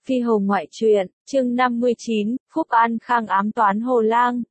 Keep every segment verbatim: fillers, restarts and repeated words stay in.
Phi Hồ ngoại truyện, chương năm mươi chín, Phúc An Khang ám toán Hồ Lang.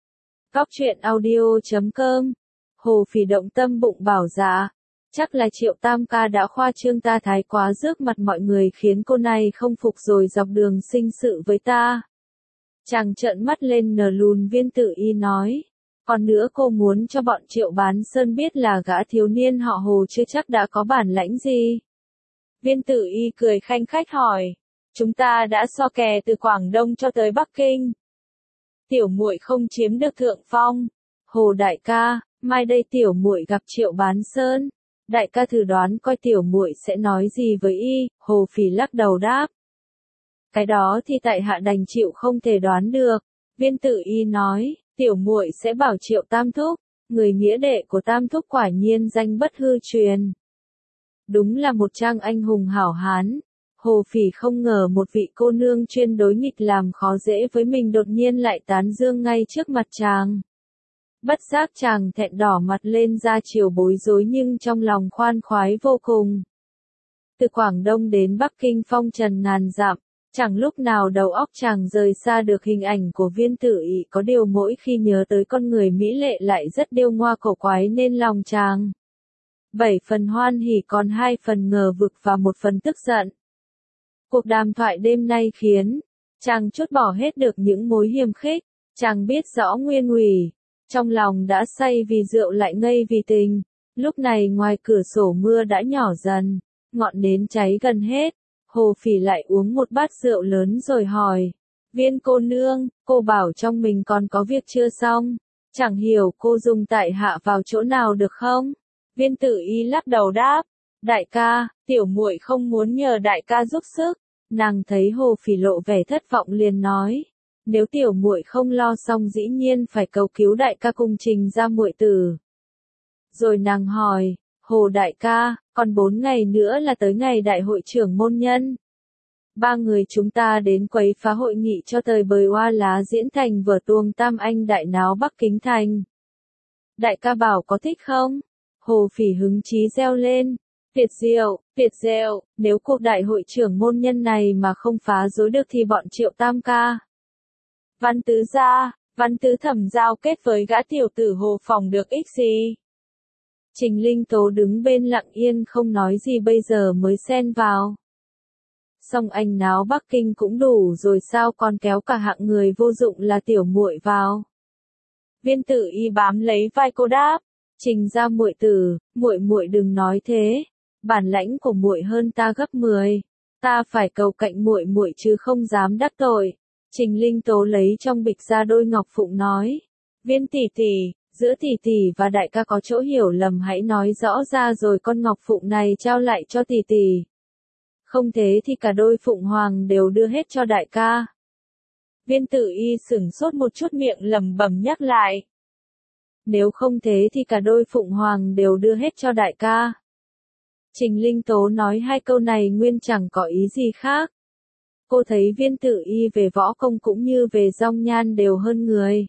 Góc truyện audio chấm com. Hồ Phỉ động tâm bụng bảo dạ. Chắc là Triệu Tam ca đã khoa trương ta thái quá rước mặt mọi người khiến cô này không phục rồi dọc đường sinh sự với ta. Chàng trợn mắt lên nở lùn Viên Tử Y nói. Còn nữa cô muốn cho bọn Triệu Bán Sơn biết là gã thiếu niên họ Hồ chưa chắc đã có bản lãnh gì. Viên Tử Y cười khanh khách hỏi. Chúng ta đã so kè từ Quảng Đông cho tới Bắc Kinh. Tiểu muội không chiếm được thượng phong. Hồ đại ca, mai đây tiểu muội gặp Triệu Bán Sơn. Đại ca thử đoán coi tiểu muội sẽ nói gì với y. Hồ Phỉ lắc đầu đáp. Cái đó thì tại hạ đành chịu không thể đoán được. Viên Tử Y nói, tiểu muội sẽ bảo Triệu Tam Thúc, người nghĩa đệ của Tam Thúc quả nhiên danh bất hư truyền. Đúng là một trang anh hùng hảo hán. Hồ Phỉ không ngờ một vị cô nương chuyên đối nghịch làm khó dễ với mình đột nhiên lại tán dương ngay trước mặt chàng. Bất giác chàng thẹn đỏ mặt lên ra chiều bối rối nhưng trong lòng khoan khoái vô cùng. Từ Quảng Đông đến Bắc Kinh phong trần ngàn dặm, chẳng lúc nào đầu óc chàng rời xa được hình ảnh của Viên Tử Y, có điều mỗi khi nhớ tới con người mỹ lệ lại rất điêu ngoa cổ quái nên lòng chàng bảy phần hoan hỉ còn hai phần ngờ vực và một phần tức giận. Cuộc đàm thoại đêm nay khiến chàng trút bỏ hết được những mối hiềm khích, chàng biết rõ nguyên ủy, trong lòng đã say vì rượu lại ngây vì tình. Lúc này ngoài cửa sổ mưa đã nhỏ dần, ngọn nến cháy gần hết. Hồ Phỉ lại uống một bát rượu lớn rồi hỏi, Viên cô nương, cô bảo trong mình còn có việc chưa xong, chẳng hiểu cô dùng tại hạ vào chỗ nào được không? Viên Tử Y lắc đầu đáp, đại ca, tiểu muội không muốn nhờ đại ca giúp sức. Nàng thấy Hồ Phỉ lộ vẻ thất vọng liền nói, nếu tiểu muội không lo xong dĩ nhiên phải cầu cứu đại ca cùng Trình ra muội tử. Rồi nàng hỏi, Hồ đại ca, còn bốn ngày nữa là tới ngày đại hội trưởng môn nhân. Ba người chúng ta đến quấy phá hội nghị cho thời bời oa lá diễn thành vở tuồng Tam Anh đại náo Bắc Kính thành. Đại ca bảo có thích không? Hồ Phỉ hứng chí reo lên. Tuyệt diệu, tuyệt diệu, nếu cuộc đại hội trưởng môn nhân này mà không phá rối được thì bọn Triệu Tam ca. Văn tứ gia, Văn tứ thẩm giao kết với gã tiểu tử Hồ phòng được ích gì? Trình Linh Tố đứng bên lặng yên không nói gì bây giờ mới xen vào. Xong anh náo Bắc Kinh cũng đủ rồi sao còn kéo cả hạng người vô dụng là tiểu muội vào. Viên Tử Y bám lấy vai cô đáp, Trình ra muội tử, muội muội đừng nói thế. Bản lãnh của muội hơn ta gấp mười, ta phải cầu cạnh muội muội chứ không dám đắc tội. Trình Linh Tố lấy trong bịch ra đôi ngọc phụng nói, Viên tỷ tỷ, giữa tỷ tỷ và đại ca có chỗ hiểu lầm hãy nói rõ ra rồi con ngọc phụng này trao lại cho tỷ tỷ. Không thế thì cả đôi phụng hoàng đều đưa hết cho đại ca. Viên Tử Y sửng sốt một chút miệng lẩm bẩm nhắc lại. Nếu không thế thì cả đôi phụng hoàng đều đưa hết cho đại ca. Trình Linh Tố nói hai câu này nguyên chẳng có ý gì khác. Cô thấy Viên Tử Y về võ công cũng như về dong nhan đều hơn người.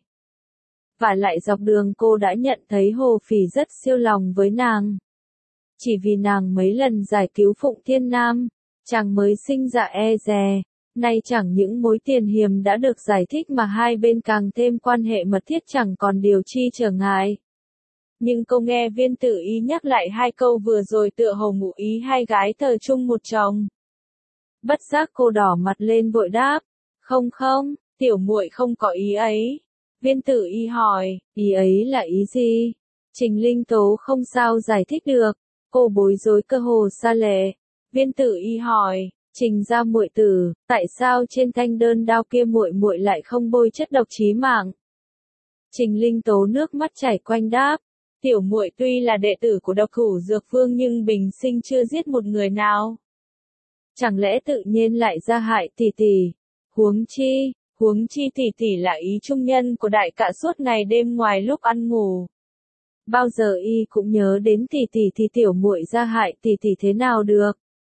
Và lại dọc đường cô đã nhận thấy Hồ Phỉ rất siêu lòng với nàng. Chỉ vì nàng mấy lần giải cứu Phụng Thiên Nam, chàng mới sinh dạ e dè. Nay chẳng những mối tiền hiềm đã được giải thích mà hai bên càng thêm quan hệ mật thiết chẳng còn điều chi trở ngại. Nhưng cô nghe Viên Tử Y nhắc lại hai câu vừa rồi tựa hồ ngụ ý hai gái thờ chung một chồng. Bất giác cô đỏ mặt lên vội đáp, không không, tiểu muội không có ý ấy. Viên Tử Y hỏi, ý ấy là ý gì? Trình Linh Tố không sao giải thích được, cô bối rối cơ hồ sa lệ. Viên Tử Y hỏi, Trình ra muội tử, tại sao trên thanh đơn đao kia muội muội lại không bôi chất độc chí mạng? Trình Linh Tố nước mắt chảy quanh đáp, tiểu muội tuy là đệ tử của Độc Thủ Dược Vương nhưng bình sinh chưa giết một người nào. Chẳng lẽ tự nhiên lại ra hại tỷ tỷ? Huống chi, huống chi tỷ tỷ là ý trung nhân của đại ca suốt ngày đêm ngoài lúc ăn ngủ. Bao giờ y cũng nhớ đến tỷ tỷ thì tiểu muội ra hại tỷ tỷ thế nào được?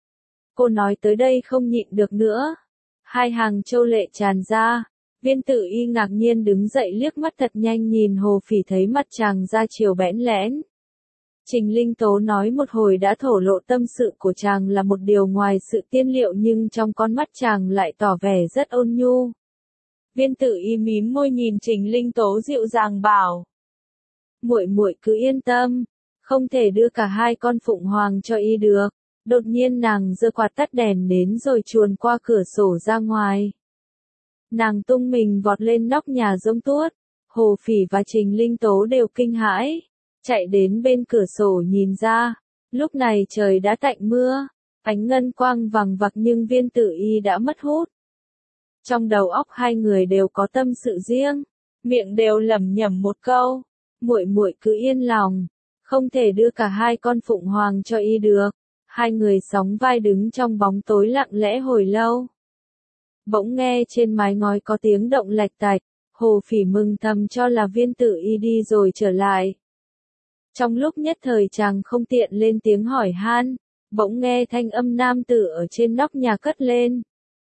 Cô nói tới đây không nhịn được nữa. Hai hàng châu lệ tràn ra. Viên Tử Y ngạc nhiên đứng dậy liếc mắt thật nhanh nhìn Hồ Phỉ thấy mặt chàng ra chiều bẽn lẽn. Trình Linh Tố nói một hồi đã thổ lộ tâm sự của chàng là một điều ngoài sự tiên liệu nhưng trong con mắt chàng lại tỏ vẻ rất ôn nhu. Viên Tử Y mím môi nhìn Trình Linh Tố dịu dàng bảo. Muội muội cứ yên tâm, không thể đưa cả hai con phụng hoàng cho y được. Đột nhiên nàng giơ quạt tắt đèn đến rồi chuồn qua cửa sổ ra ngoài. Nàng tung mình vọt lên nóc nhà giông tuốt. Hồ Phỉ và Trình Linh Tố đều kinh hãi, chạy đến bên cửa sổ nhìn ra. Lúc này trời đã tạnh mưa, ánh ngân quang vằng vặc nhưng Viên Tử Y đã mất hút. Trong đầu óc hai người đều có tâm sự riêng, miệng đều lẩm nhẩm một câu, muội muội cứ yên lòng, không thể đưa cả hai con phụng hoàng cho y được. Hai người sóng vai đứng trong bóng tối lặng lẽ hồi lâu. Bỗng nghe trên mái ngói có tiếng động lạch tạch, Hồ Phỉ mừng thầm cho là Viên Tử Y đi rồi trở lại. Trong lúc nhất thời chàng không tiện lên tiếng hỏi han, bỗng nghe thanh âm nam tử ở trên nóc nhà cất lên.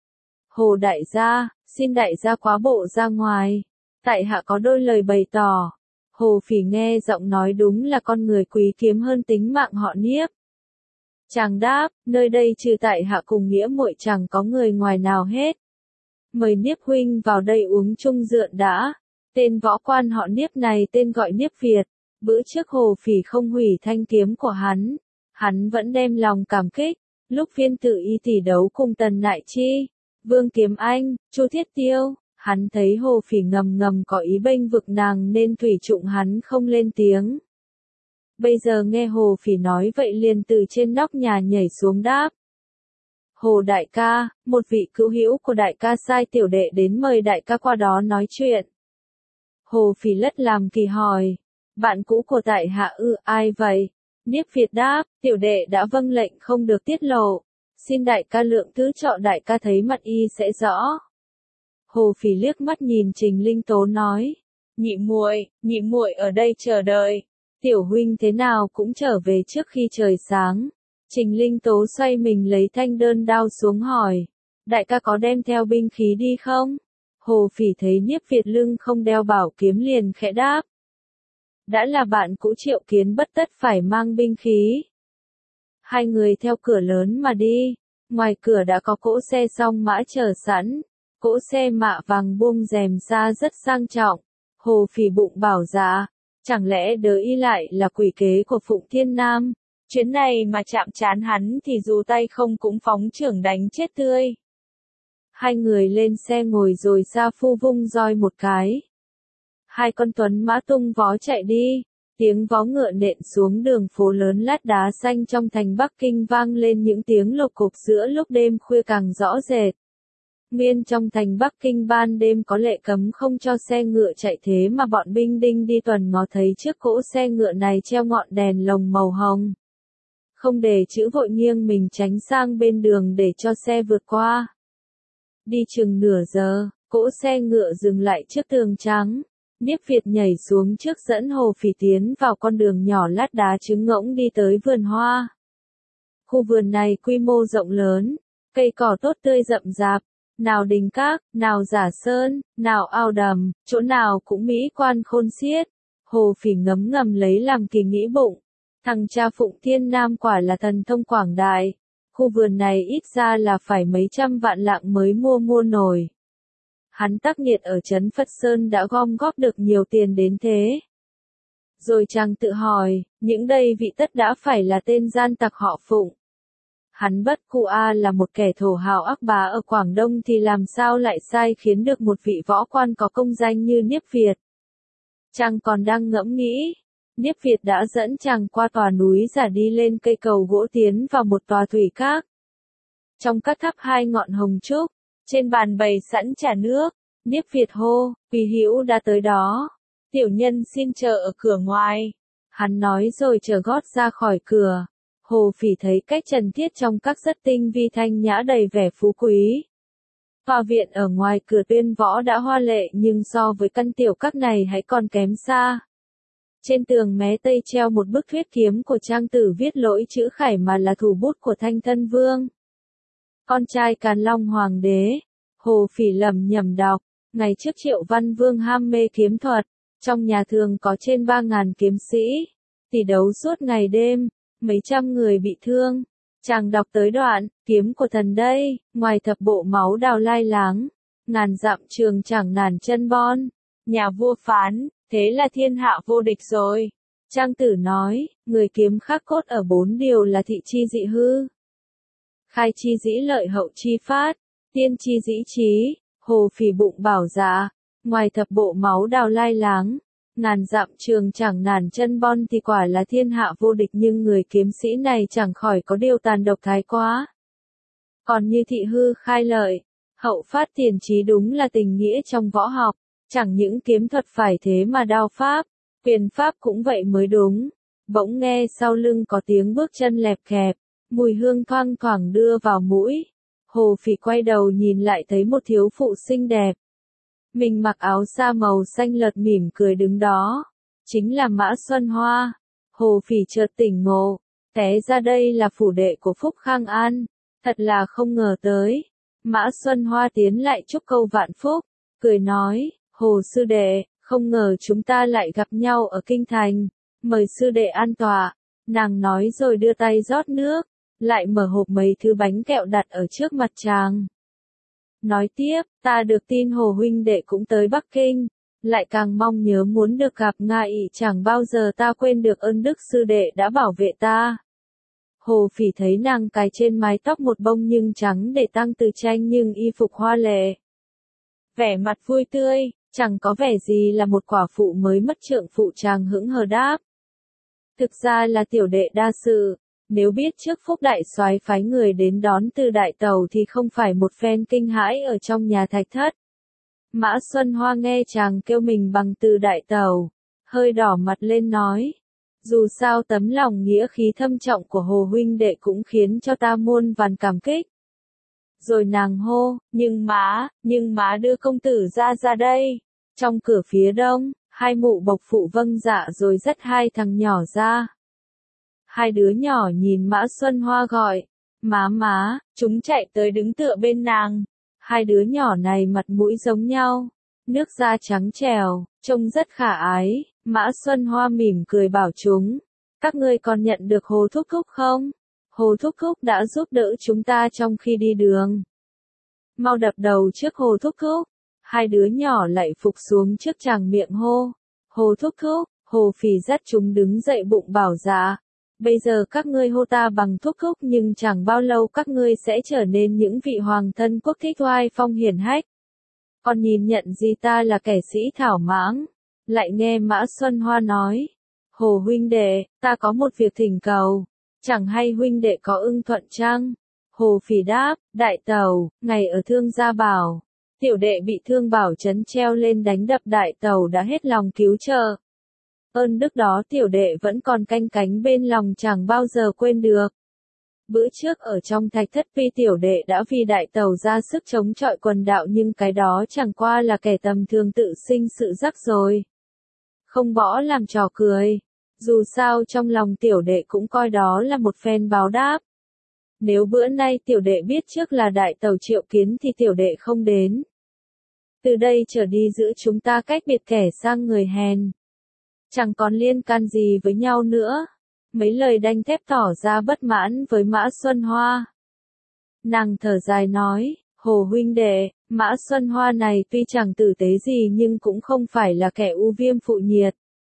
Hồ đại gia, xin đại gia quá bộ ra ngoài, tại hạ có đôi lời bày tỏ. Hồ Phỉ nghe giọng nói đúng là con người quý kiếm hơn tính mạng họ Niếp. Chàng đáp, nơi đây trừ tại hạ cùng nghĩa muội chẳng có người ngoài nào hết. Mời Niếp huynh vào đây uống chung rượu đã. Tên võ quan họ Niếp này tên gọi Niếp Việt. Bữa trước Hồ Phỉ không hủy thanh kiếm của hắn, hắn vẫn đem lòng cảm kích. Lúc Viên Tử Y tỷ đấu cùng Tần Nại Chi, Vương Kiếm Anh, Chu Thiết Tiêu, hắn thấy Hồ Phỉ ngầm ngầm có ý bênh vực nàng nên thủy trụng hắn không lên tiếng. Bây giờ nghe Hồ Phỉ nói vậy liền từ trên nóc nhà nhảy xuống đáp. Hồ đại ca, một vị cứu hữu của đại ca sai tiểu đệ đến mời đại ca qua đó nói chuyện. Hồ Phỉ lất làm kỳ hỏi, bạn cũ của tại hạ ư, ai vậy? Niếp Việt đáp, tiểu đệ đã vâng lệnh không được tiết lộ, xin đại ca lượng thứ trọ đại ca thấy mặt y sẽ rõ. Hồ Phỉ liếc mắt nhìn Trình Linh Tố nói, nhị muội, nhị muội ở đây chờ đợi, tiểu huynh thế nào cũng trở về trước khi trời sáng. Trình Linh Tố xoay mình lấy thanh đơn đao xuống hỏi, đại ca có đem theo binh khí đi không? Hồ Phỉ thấy Niếp Việt lưng không đeo bảo kiếm liền khẽ đáp. Đã là bạn cũ Triệu Kiến bất tất phải mang binh khí. Hai người theo cửa lớn mà đi, ngoài cửa đã có cỗ xe song mã chờ sẵn, cỗ xe mạ vàng buông rèm ra rất sang trọng. Hồ Phỉ bụng bảo dạ, chẳng lẽ đớ y lại là quỷ kế của Phụng Thiên Nam? Chuyến này mà chạm trán hắn thì dù tay không cũng phóng chưởng đánh chết tươi. Hai người lên xe ngồi rồi Sa Phu vung roi một cái. Hai con tuấn mã tung vó chạy đi, tiếng vó ngựa nện xuống đường phố lớn lát đá xanh trong thành Bắc Kinh vang lên những tiếng lục cục giữa lúc đêm khuya càng rõ rệt. Nguyên trong thành Bắc Kinh ban đêm có lệ cấm không cho xe ngựa chạy thế mà bọn binh đinh đi tuần ngó thấy trước cỗ xe ngựa này treo ngọn đèn lồng màu hồng. Không để chữ vội nghiêng mình tránh sang bên đường để cho xe vượt qua. Đi chừng nửa giờ, cỗ xe ngựa dừng lại trước tường trắng. Niếp Việt nhảy xuống trước dẫn Hồ Phỉ tiến vào con đường nhỏ lát đá trứng ngỗng đi tới vườn hoa. Khu vườn này quy mô rộng lớn, cây cỏ tốt tươi rậm rạp, nào đình các, nào giả sơn, nào ao đầm, chỗ nào cũng mỹ quan khôn xiết. Hồ Phỉ ngấm ngầm lấy làm kỳ nghĩ bụng. Thằng cha Phụng Thiên Nam quả là thần thông quảng đại, khu vườn này ít ra là phải mấy trăm vạn lạng mới mua mua nổi. Hắn tác nghiệt ở trấn Phật Sơn đã gom góp được nhiều tiền đến thế. Rồi chàng tự hỏi, những đây vị tất đã phải là tên gian tặc họ Phụng. Hắn Bất Khu A là một kẻ thổ hào ác bá ở Quảng Đông thì làm sao lại sai khiến được một vị võ quan có công danh như Niếp Việt. Chàng còn đang ngẫm nghĩ. Niếp Việt đã dẫn chàng qua tòa núi giả đi lên cây cầu gỗ tiến vào một tòa thủy các. Trong các tháp hai ngọn hồng trúc, trên bàn bày sẵn trà nước, Niếp Việt hô, quý hữu đã tới đó. Tiểu nhân xin chờ ở cửa ngoài. Hắn nói rồi trở gót ra khỏi cửa. Hồ Phỉ thấy cách trần thiết trong các rất tinh vi thanh nhã đầy vẻ phú quý. Tòa viện ở ngoài cửa Tuyên Võ đã hoa lệ nhưng so với căn tiểu các này hãy còn kém xa. Trên tường mé tây treo một bức thuyết kiếm của trang tử viết lỗi chữ khải mà là thủ bút của Thanh Thân Vương. Con trai Càn Long Hoàng đế. Hồ Phỉ lẩm nhẩm đọc, ngày trước Triệu Văn Vương ham mê kiếm thuật, trong nhà thường có trên ba ngàn kiếm sĩ. tỷ đấu suốt ngày đêm, mấy trăm người bị thương. Chàng đọc tới đoạn, kiếm của thần đây, ngoài thập bộ máu đào lai láng, ngàn dặm trường chẳng nản chân bon. Nhà vua phán, thế là thiên hạ vô địch rồi. Trang Tử nói, người kiếm khắc cốt ở bốn điều là thị chi dị hư, khai chi dĩ lợi, hậu chi phát, tiên chi dĩ trí, hồ phỉ bụng bảo dạ. Ngoài thập bộ máu đào lai láng, ngàn dặm trường chẳng nản chân bon thì quả là thiên hạ vô địch, nhưng người kiếm sĩ này chẳng khỏi có điều tàn độc thái quá. Còn như thị hư khai lợi, hậu phát tiền trí đúng là tình nghĩa trong võ học, chẳng những kiếm thuật phải thế mà đao pháp, quyền pháp cũng vậy mới đúng. Bỗng nghe sau lưng có tiếng bước chân lẹp khẹp, mùi hương thoang thoảng đưa vào mũi. Hồ phỉ quay đầu nhìn lại thấy một thiếu phụ xinh đẹp. Mình mặc áo sa màu xanh lợt mỉm cười đứng đó. Chính là Mã Xuân Hoa. Hồ phỉ chợt tỉnh ngộ. Té ra đây là phủ đệ của Phúc Khang An. Thật là không ngờ tới. Mã Xuân Hoa tiến lại chúc câu vạn phúc. Cười nói, Hồ sư đệ, không ngờ chúng ta lại gặp nhau ở kinh thành. Mời sư đệ an tọa. Nàng nói rồi đưa tay rót nước. Lại mở hộp mấy thứ bánh kẹo đặt ở trước mặt chàng. Nói tiếp, ta được tin Hồ huynh đệ cũng tới Bắc Kinh, lại càng mong nhớ muốn được gặp ngài, chẳng bao giờ ta quên được ơn đức sư đệ đã bảo vệ ta. Hồ phỉ thấy nàng cài trên mái tóc một bông nhưng trắng để tăng từ tranh nhưng y phục hoa lệ. Vẻ mặt vui tươi, chẳng có vẻ gì là một quả phụ mới mất trượng phụ, chàng hững hờ đáp. Thực ra là tiểu đệ đa sự. Nếu biết trước Phúc đại soái phái người đến đón từ đại tàu thì không phải một phen kinh hãi ở trong nhà thạch thất. Mã Xuân Hoa nghe chàng kêu mình bằng từ đại tàu, hơi đỏ mặt lên nói. Dù sao tấm lòng nghĩa khí thâm trọng của Hồ huynh đệ cũng khiến cho ta muôn vàn cảm kích. Rồi nàng hô, nhưng má, nhưng má đưa công tử ra ra đây. Trong cửa phía đông, hai mụ bộc phụ vâng dạ rồi dắt hai thằng nhỏ ra. Hai đứa nhỏ nhìn Mã Xuân Hoa gọi, má má, chúng chạy tới đứng tựa bên nàng. Hai đứa nhỏ này mặt mũi giống nhau, nước da trắng trẻo, trông rất khả ái. Mã Xuân Hoa mỉm cười bảo chúng, các ngươi còn nhận được Hồ thúc thúc không? Hồ thúc thúc đã giúp đỡ chúng ta trong khi đi đường. Mau đập đầu trước Hồ thúc thúc. Hai đứa nhỏ lại phục xuống trước chàng miệng hô, Hồ thúc thúc. Hồ phỉ dắt chúng đứng dậy bụng bảo dạ. Bây giờ các ngươi hô ta bằng thúc thúc nhưng chẳng bao lâu các ngươi sẽ trở nên những vị hoàng thân quốc thích oai phong hiển hách. Còn nhìn nhận gì ta là kẻ sĩ thảo mãng. Lại nghe Mã Xuân Hoa nói, Hồ huynh đệ, ta có một việc thỉnh cầu, chẳng hay huynh đệ có ưng thuận chăng? Hồ phỉ đáp, đại tàu, ngày ở Thương Gia Bảo, tiểu đệ bị Thương Bảo trấn treo lên đánh đập, đại tàu đã hết lòng cứu trợ. Ơn đức đó tiểu đệ vẫn còn canh cánh bên lòng, chẳng bao giờ quên được. Bữa trước ở trong thạch thất tuy tiểu đệ đã vì đại tàu ra sức chống chọi quần đạo nhưng cái đó chẳng qua là kẻ tầm thường tự sinh sự rắc rồi. Không bỏ làm trò cười. Dù sao trong lòng tiểu đệ cũng coi đó là một phen báo đáp. Nếu bữa nay tiểu đệ biết trước là đại tàu triệu kiến thì tiểu đệ không đến. Từ đây trở đi giữa chúng ta cách biệt kẻ sang người hèn. Chẳng còn liên can gì với nhau nữa. Mấy lời đanh thép tỏ ra bất mãn với Mã Xuân Hoa. Nàng thở dài nói, Hồ huynh đệ, Mã Xuân Hoa này tuy chẳng tử tế gì nhưng cũng không phải là kẻ u viêm phụ nhiệt.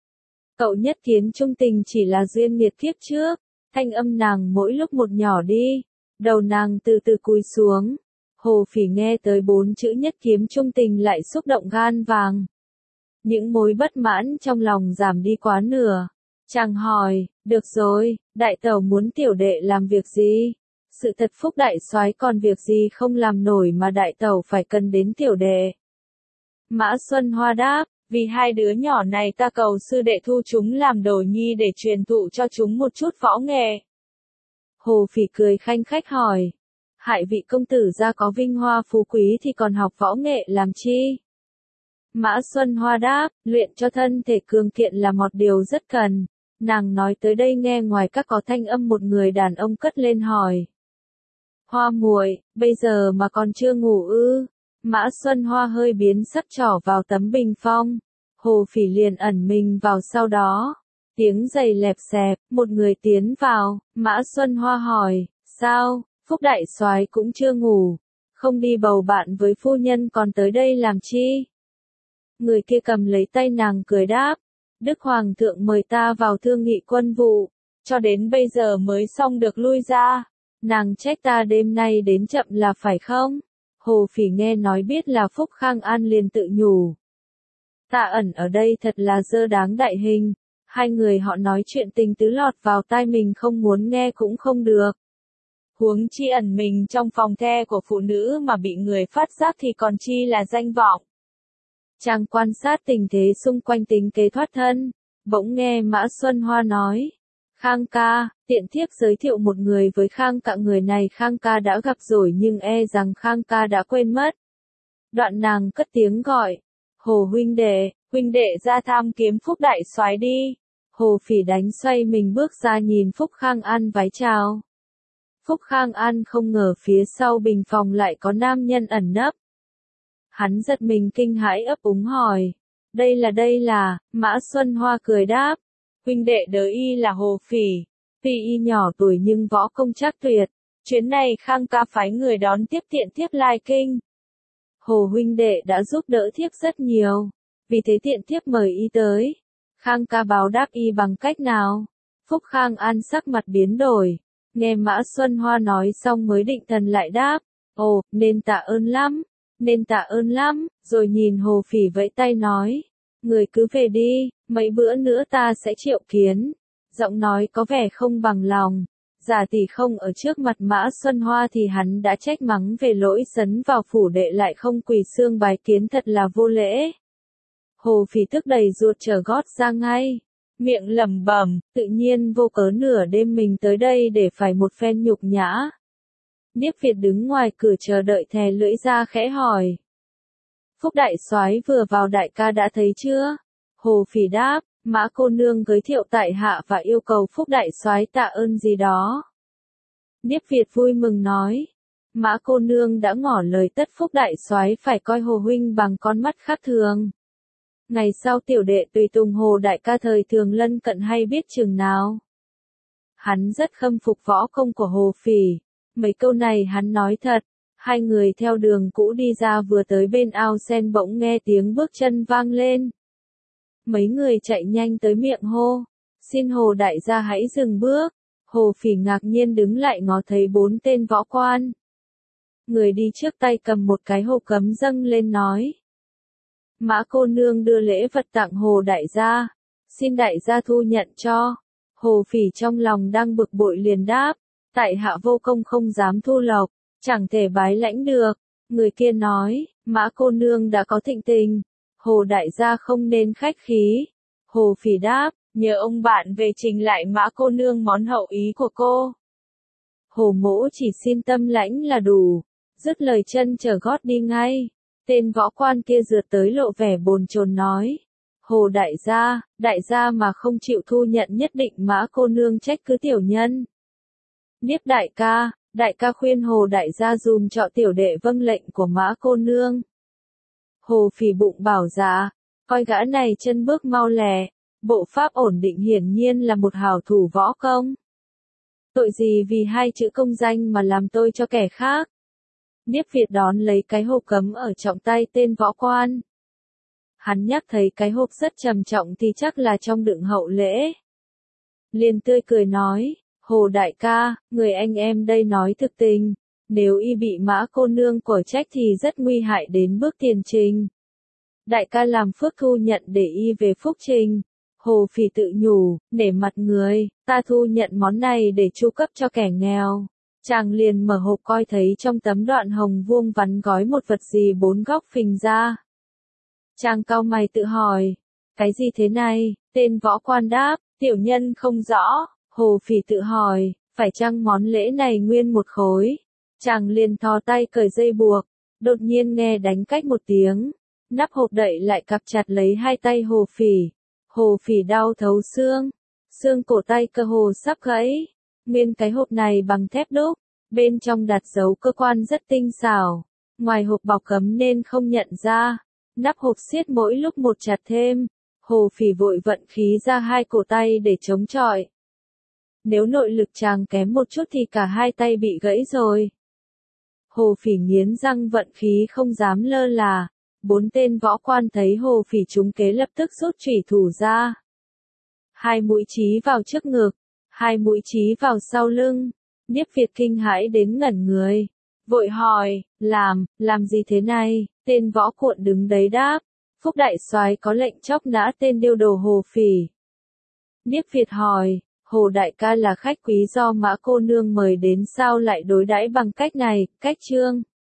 Cậu nhất kiến trung tình chỉ là duyên nghiệt kiếp trước. Thanh âm nàng mỗi lúc một nhỏ đi. Đầu nàng từ từ cúi xuống. Hồ phỉ nghe tới bốn chữ nhất kiếm trung tình lại xúc động gan vàng. Những mối bất mãn trong lòng giảm đi quá nửa. Chàng hỏi, được rồi, đại tàu muốn tiểu đệ làm việc gì? Sự thật Phúc đại soái còn việc gì không làm nổi mà đại tàu phải cần đến tiểu đệ? Mã Xuân Hoa đáp, vì hai đứa nhỏ này ta cầu sư đệ thu chúng làm đồ nhi để truyền thụ cho chúng một chút võ nghệ. Hồ phỉ cười khanh khách hỏi, hại vị công tử gia có vinh hoa phú quý thì còn học võ nghệ làm chi? Mã Xuân Hoa đáp, luyện cho thân thể cường kiện là một điều rất cần. Nàng nói tới đây nghe ngoài các có thanh âm một người đàn ông cất lên hỏi. Hoa muội, bây giờ mà còn chưa ngủ ư? Mã Xuân Hoa hơi biến sắc trỏ vào tấm bình phong. Hồ phỉ liền ẩn mình vào sau đó. Tiếng giày lẹp xẹp, một người tiến vào, Mã Xuân Hoa hỏi, sao, Phúc đại soái cũng chưa ngủ, không đi bầu bạn với phu nhân còn tới đây làm chi? Người kia cầm lấy tay nàng cười đáp, Đức Hoàng thượng mời ta vào thương nghị quân vụ, cho đến bây giờ mới xong được lui ra, nàng trách ta đêm nay đến chậm là phải không? Hồ Phỉ nghe nói biết là Phúc Khang An liền tự nhủ. Tạ Ẩn ở đây thật là dơ đáng đại hình, hai người họ nói chuyện tình tứ lọt vào tai mình không muốn nghe cũng không được. Huống chi ẩn mình trong phòng the của phụ nữ mà bị người phát giác thì còn chi là danh vọng. Chàng quan sát tình thế xung quanh tính kế thoát thân, bỗng nghe Mã Xuân Hoa nói. Khang ca, tiện thiếp giới thiệu một người với Khang ca, người này Khang ca đã gặp rồi nhưng e rằng Khang ca đã quên mất. Đoạn nàng cất tiếng gọi, Hồ huynh đệ, huynh đệ ra tham kiếm Phúc đại soái đi. Hồ Phỉ đánh xoay mình bước ra nhìn Phúc Khang An vái chào. Phúc Khang An không ngờ phía sau bình phòng lại có nam nhân ẩn nấp. Hắn giật mình kinh hãi ấp úng hỏi, đây là đây là, Mã Xuân Hoa cười đáp, huynh đệ đỡ y là Hồ Phỉ, tuy y nhỏ tuổi nhưng võ công chắc tuyệt, chuyến này Khang ca phái người đón tiếp tiện thiếp lai kinh. Hồ huynh đệ đã giúp đỡ thiếp rất nhiều, vì thế tiện thiếp mời y tới. Khang ca báo đáp y bằng cách nào? Phúc Khang An sắc mặt biến đổi, nghe Mã Xuân Hoa nói xong mới định thần lại đáp, ồ, nên tạ ơn lắm, nên tạ ơn lắm, rồi nhìn Hồ Phỉ vẫy tay nói, người cứ về đi, mấy bữa nữa ta sẽ triệu kiến. Giọng nói có vẻ không bằng lòng, giả tỷ không ở trước mặt Mã Xuân Hoa thì hắn đã trách mắng về lỗi sấn vào phủ đệ lại không quỳ xương bái kiến thật là vô lễ. Hồ Phỉ tức đầy ruột trở gót ra ngay, miệng lẩm bẩm, tự nhiên vô cớ nửa đêm mình tới đây để phải một phen nhục nhã. Niếp Việt đứng ngoài cửa chờ đợi thè lưỡi ra khẽ hỏi. Phúc đại soái vừa vào đại ca đã thấy chưa? Hồ Phỉ đáp, Mã cô nương giới thiệu tại hạ và yêu cầu Phúc đại soái tạ ơn gì đó. Niếp Việt vui mừng nói, Mã cô nương đã ngỏ lời tất Phúc đại soái phải coi Hồ huynh bằng con mắt khác thường. Ngày sau tiểu đệ tùy tùng Hồ đại ca thời thường lân cận hay biết chừng nào. Hắn rất khâm phục võ công của Hồ Phỉ, mấy câu này hắn nói thật. Hai người theo đường cũ đi ra vừa tới bên ao sen bỗng nghe tiếng bước chân vang lên. Mấy người chạy nhanh tới miệng hô, xin Hồ đại gia hãy dừng bước. Hồ Phỉ ngạc nhiên đứng lại ngó thấy bốn tên võ quan. Người đi trước tay cầm một cái hộp cấm dâng lên nói. Mã cô nương đưa lễ vật tặng Hồ đại gia, xin đại gia thu nhận cho. Hồ Phỉ trong lòng đang bực bội liền đáp, tại hạ vô công không dám thu lộc, chẳng thể bái lãnh được. Người kia nói, Mã cô nương đã có thịnh tình, Hồ đại gia không nên khách khí. Hồ Phỉ đáp, nhờ ông bạn về trình lại Mã cô nương món hậu ý của cô. Hồ mỗ chỉ xin tâm lãnh là đủ, dứt lời chân trở gót đi ngay. Tên võ quan kia rượt tới lộ vẻ bồn chồn nói, Hồ đại gia, đại gia mà không chịu thu nhận nhất định Mã cô nương trách cứ tiểu nhân. Niếp đại ca, đại ca khuyên Hồ đại gia dùm cho tiểu đệ vâng lệnh của Mã cô nương. Hồ Phỉ bụng bảo dạ, coi gã này chân bước mau lẹ, bộ pháp ổn định hiển nhiên là một hảo thủ võ công. Tội gì vì hai chữ công danh mà làm tôi cho kẻ khác. Niếp Việt đón lấy cái hộp cấm ở trọng tay tên võ quan. Hắn nhắc thấy cái hộp rất trầm trọng thì chắc là trong đựng hậu lễ. Liền tươi cười nói, Hồ đại ca, người anh em đây nói thực tình, nếu y bị Mã cô nương của trách thì rất nguy hại đến bước tiền trình. Đại ca làm phước thu nhận để y về phúc trình. Hồ Phỉ tự nhủ, nể mặt người, ta thu nhận món này để chu cấp cho kẻ nghèo. Chàng liền mở hộp coi thấy trong tấm đoạn hồng vuông vắn gói một vật gì bốn góc phình ra. Chàng cau mày tự hỏi, cái gì thế này? Tên võ quan đáp, tiểu nhân không rõ. Hồ Phỉ tự hỏi, phải chăng món lễ này nguyên một khối? Chàng liền thò tay cởi dây buộc, đột nhiên nghe đánh cách một tiếng, nắp hộp đậy lại cặp chặt lấy hai tay Hồ Phỉ. Hồ Phỉ đau thấu xương, xương cổ tay cơ hồ sắp gãy. Nguyên cái hộp này bằng thép đúc, bên trong đặt dấu cơ quan rất tinh xảo, ngoài hộp bọc cấm nên không nhận ra. Nắp hộp siết mỗi lúc một chặt thêm. Hồ Phỉ vội vận khí ra hai cổ tay để chống chọi. Nếu nội lực chàng kém một chút thì cả hai tay bị gãy rồi. Hồ Phỉ nghiến răng vận khí không dám lơ là. Bốn tên võ quan thấy Hồ Phỉ trúng kế lập tức rút chủy thủ ra. Hai mũi chí vào trước ngực, hai mũi chí vào sau lưng. Niếp Việt kinh hãi đến ngẩn người. Vội hỏi, làm, làm gì thế này? Tên võ cuộn đứng đấy đáp. Phúc đại soái có lệnh chóc nã tên điêu đồ Hồ Phỉ. Niếp Việt hỏi, Hồ đại ca là khách quý do Mã cô nương mời đến sao lại đối đãi bằng cách này? Cách Trương